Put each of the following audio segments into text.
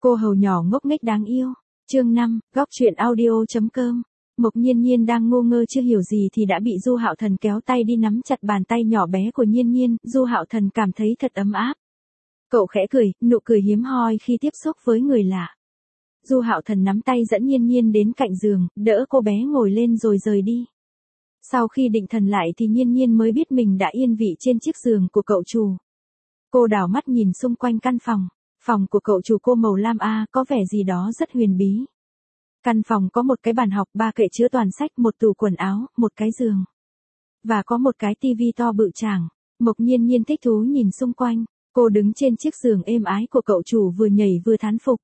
Cô hầu nhỏ ngốc nghếch đáng yêu. Chương 5, góc truyện audio.com. Mộc Nhiên Nhiên đang ngô ngơ chưa hiểu gì thì đã bị Du Hạo Thần kéo tay đi nắm chặt bàn tay nhỏ bé của Nhiên Nhiên, Du Hạo Thần cảm thấy thật ấm áp. Cậu khẽ cười, nụ cười hiếm hoi khi tiếp xúc với người lạ. Du Hạo Thần nắm tay dẫn Nhiên Nhiên đến cạnh giường, đỡ cô bé ngồi lên rồi rời đi. Sau khi định thần lại thì Nhiên Nhiên mới biết mình đã yên vị trên chiếc giường của cậu chủ. Cô đảo mắt nhìn xung quanh căn phòng. Phòng của cậu chủ cô màu lam có vẻ gì đó rất huyền bí. Căn phòng có một cái bàn học, 3 kệ chứa toàn sách, một tủ quần áo, một cái giường. Và có một cái tivi to bự chảng. Mộc Nhiên Nhiên thích thú nhìn xung quanh. Cô đứng trên chiếc giường êm ái của cậu chủ vừa nhảy vừa thán phục.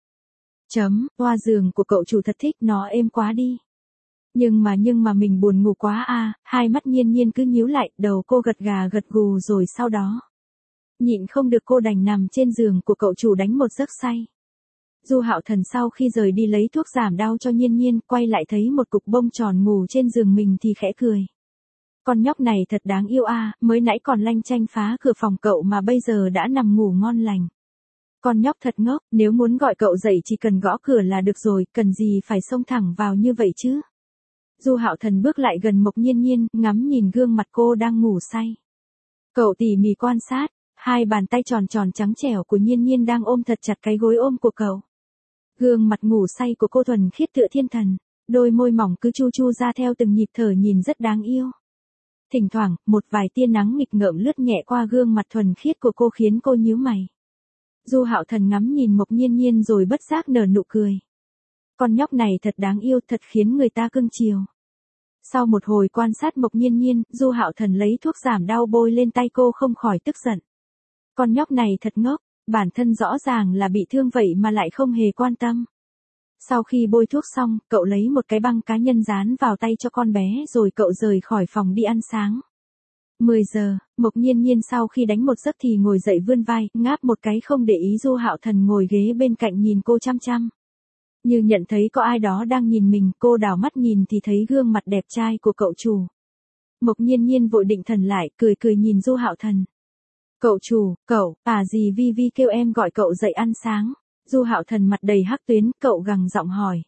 Hoa giường của cậu chủ thật thích, nó êm quá đi. Nhưng mà mình buồn ngủ quá hai mắt Nhiên Nhiên cứ nhíu lại, đầu cô gật gà gật gù rồi sau đó. Nhịn không được cô đành nằm trên giường của cậu chủ đánh một giấc say. Du Hạo Thần sau khi rời đi lấy thuốc giảm đau cho Nhiên Nhiên, quay lại thấy một cục bông tròn ngủ trên giường mình thì khẽ cười. Con nhóc này thật đáng yêu mới nãy còn lanh chanh phá cửa phòng cậu mà bây giờ đã nằm ngủ ngon lành. Con nhóc thật ngốc, nếu muốn gọi cậu dậy chỉ cần gõ cửa là được rồi, cần gì phải xông thẳng vào như vậy chứ. Du Hạo Thần bước lại gần Mộc Nhiên Nhiên, ngắm nhìn gương mặt cô đang ngủ say. Cậu tỉ mỉ quan sát. Hai bàn tay tròn tròn trắng trẻo của Nhiên Nhiên đang ôm thật chặt cái gối ôm của cậu. Gương mặt ngủ say của cô thuần khiết tựa thiên thần, đôi môi mỏng cứ chu chu ra theo từng nhịp thở nhìn rất đáng yêu. Thỉnh thoảng, một vài tia nắng nghịch ngợm lướt nhẹ qua gương mặt thuần khiết của cô khiến cô nhíu mày. Du Hạo Thần ngắm nhìn Mộc Nhiên Nhiên rồi bất giác nở nụ cười. Con nhóc này thật đáng yêu, thật khiến người ta cưng chiều. Sau một hồi quan sát Mộc Nhiên Nhiên, Du Hạo Thần lấy thuốc giảm đau bôi lên tay cô không khỏi tức giận. Con nhóc này thật ngốc, bản thân rõ ràng là bị thương vậy mà lại không hề quan tâm. Sau khi bôi thuốc xong, cậu lấy một cái băng cá nhân dán vào tay cho con bé rồi cậu rời khỏi phòng đi ăn sáng. 10 giờ, Mộc Nhiên Nhiên sau khi đánh một giấc thì ngồi dậy vươn vai, ngáp một cái không để ý Du Hạo Thần ngồi ghế bên cạnh nhìn cô chăm chăm. Như nhận thấy có ai đó đang nhìn mình, cô đảo mắt nhìn thì thấy gương mặt đẹp trai của cậu chủ. Mộc Nhiên Nhiên vội định thần lại, cười cười nhìn Du Hạo Thần. Cậu chủ, cậu, gì Vi Vi kêu em gọi cậu dậy ăn sáng. Du Hạo Thần mặt đầy hắc tuyến, cậu gằn giọng hỏi.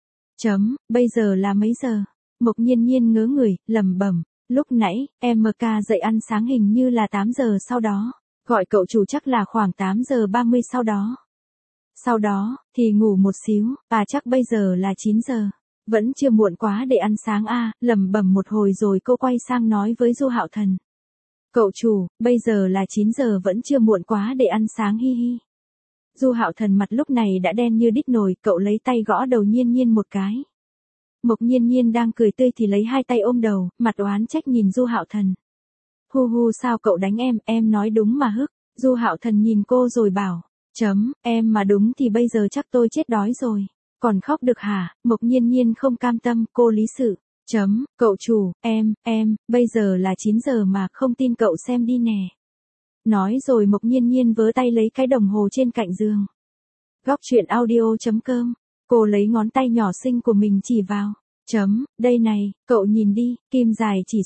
Bây giờ là mấy giờ? Mộc Nhiên Nhiên ngớ người, lẩm bẩm, lúc nãy, MK dậy ăn sáng hình như là 8 giờ sau đó, gọi cậu chủ chắc là khoảng 8 giờ 30 sau đó. Sau đó, thì ngủ một xíu, chắc bây giờ là 9 giờ. Vẫn chưa muộn quá để ăn sáng lẩm bẩm một hồi rồi cô quay sang nói với Du Hạo Thần. Cậu chủ, bây giờ là 9 giờ vẫn chưa muộn quá để ăn sáng hi hi. Du Hạo Thần mặt lúc này đã đen như đít nồi, cậu lấy tay gõ đầu Nhiên Nhiên một cái. Mộc Nhiên Nhiên đang cười tươi thì lấy hai tay ôm đầu, mặt oán trách nhìn Du Hạo Thần. Hu sao cậu đánh em nói đúng mà hức. Du Hạo Thần nhìn cô rồi bảo, em mà đúng thì bây giờ chắc tôi chết đói rồi. Còn khóc được hả? Mộc Nhiên Nhiên không cam tâm, cô lý sự. Cậu chủ, bây giờ là 9 giờ mà, không tin cậu xem đi nè. Nói rồi Mộc Nhiên Nhiên vớ tay lấy cái đồng hồ trên cạnh giường. Góc truyện audio.com. Cô lấy ngón tay nhỏ xinh của mình chỉ vào. Đây này, cậu nhìn đi, kim dài chỉ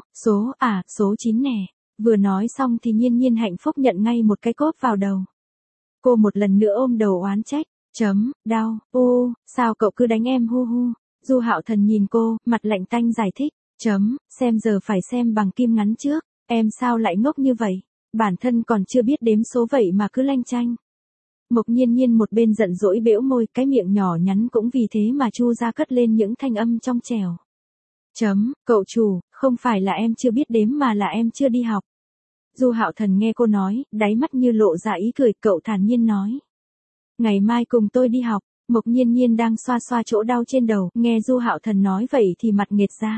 số 9 nè. Vừa nói xong thì Nhiên Nhiên hạnh phúc nhận ngay một cái cốp vào đầu. Cô một lần nữa ôm đầu oán trách. Đau, sao cậu cứ đánh em hu. Du Hạo Thần nhìn cô, mặt lạnh tanh giải thích. Xem giờ phải xem bằng kim ngắn trước, em sao lại ngốc như vậy, bản thân còn chưa biết đếm số vậy mà cứ lanh chanh. Mộc Nhiên Nhiên một bên giận dỗi bẽo môi, cái miệng nhỏ nhắn cũng vì thế mà chu ra cất lên những thanh âm trong trẻo. Cậu chủ, không phải là em chưa biết đếm mà là em chưa đi học. Du Hạo Thần nghe cô nói, đáy mắt như lộ ra ý cười, cậu thản nhiên nói. Ngày mai cùng tôi đi học. Mộc Nhiên Nhiên đang xoa xoa chỗ đau trên đầu, nghe Du Hạo Thần nói vậy thì mặt nghệt ra.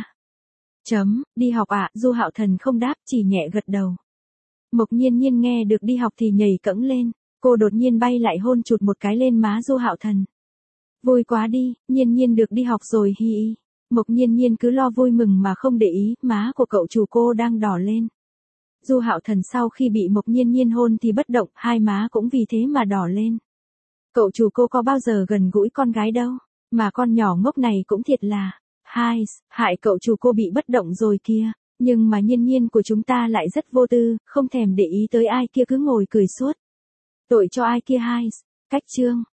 Đi học Du Hạo Thần không đáp, chỉ nhẹ gật đầu. Mộc Nhiên Nhiên nghe được đi học thì nhảy cẫng lên, cô đột nhiên bay lại hôn chụt một cái lên má Du Hạo Thần. Vui quá đi, Nhiên Nhiên được đi học rồi hi hi. Mộc Nhiên Nhiên cứ lo vui mừng mà không để ý, má của cậu chủ cô đang đỏ lên. Du Hạo Thần sau khi bị Mộc Nhiên Nhiên hôn thì bất động, hai má cũng vì thế mà đỏ lên. Cậu chủ cô có bao giờ gần gũi con gái đâu, mà con nhỏ ngốc này cũng thiệt là, hại cậu chủ cô bị bất động rồi kia, nhưng mà Nhiên Nhiên của chúng ta lại rất vô tư, không thèm để ý tới ai kia cứ ngồi cười suốt. Tội cho ai kia cách chương.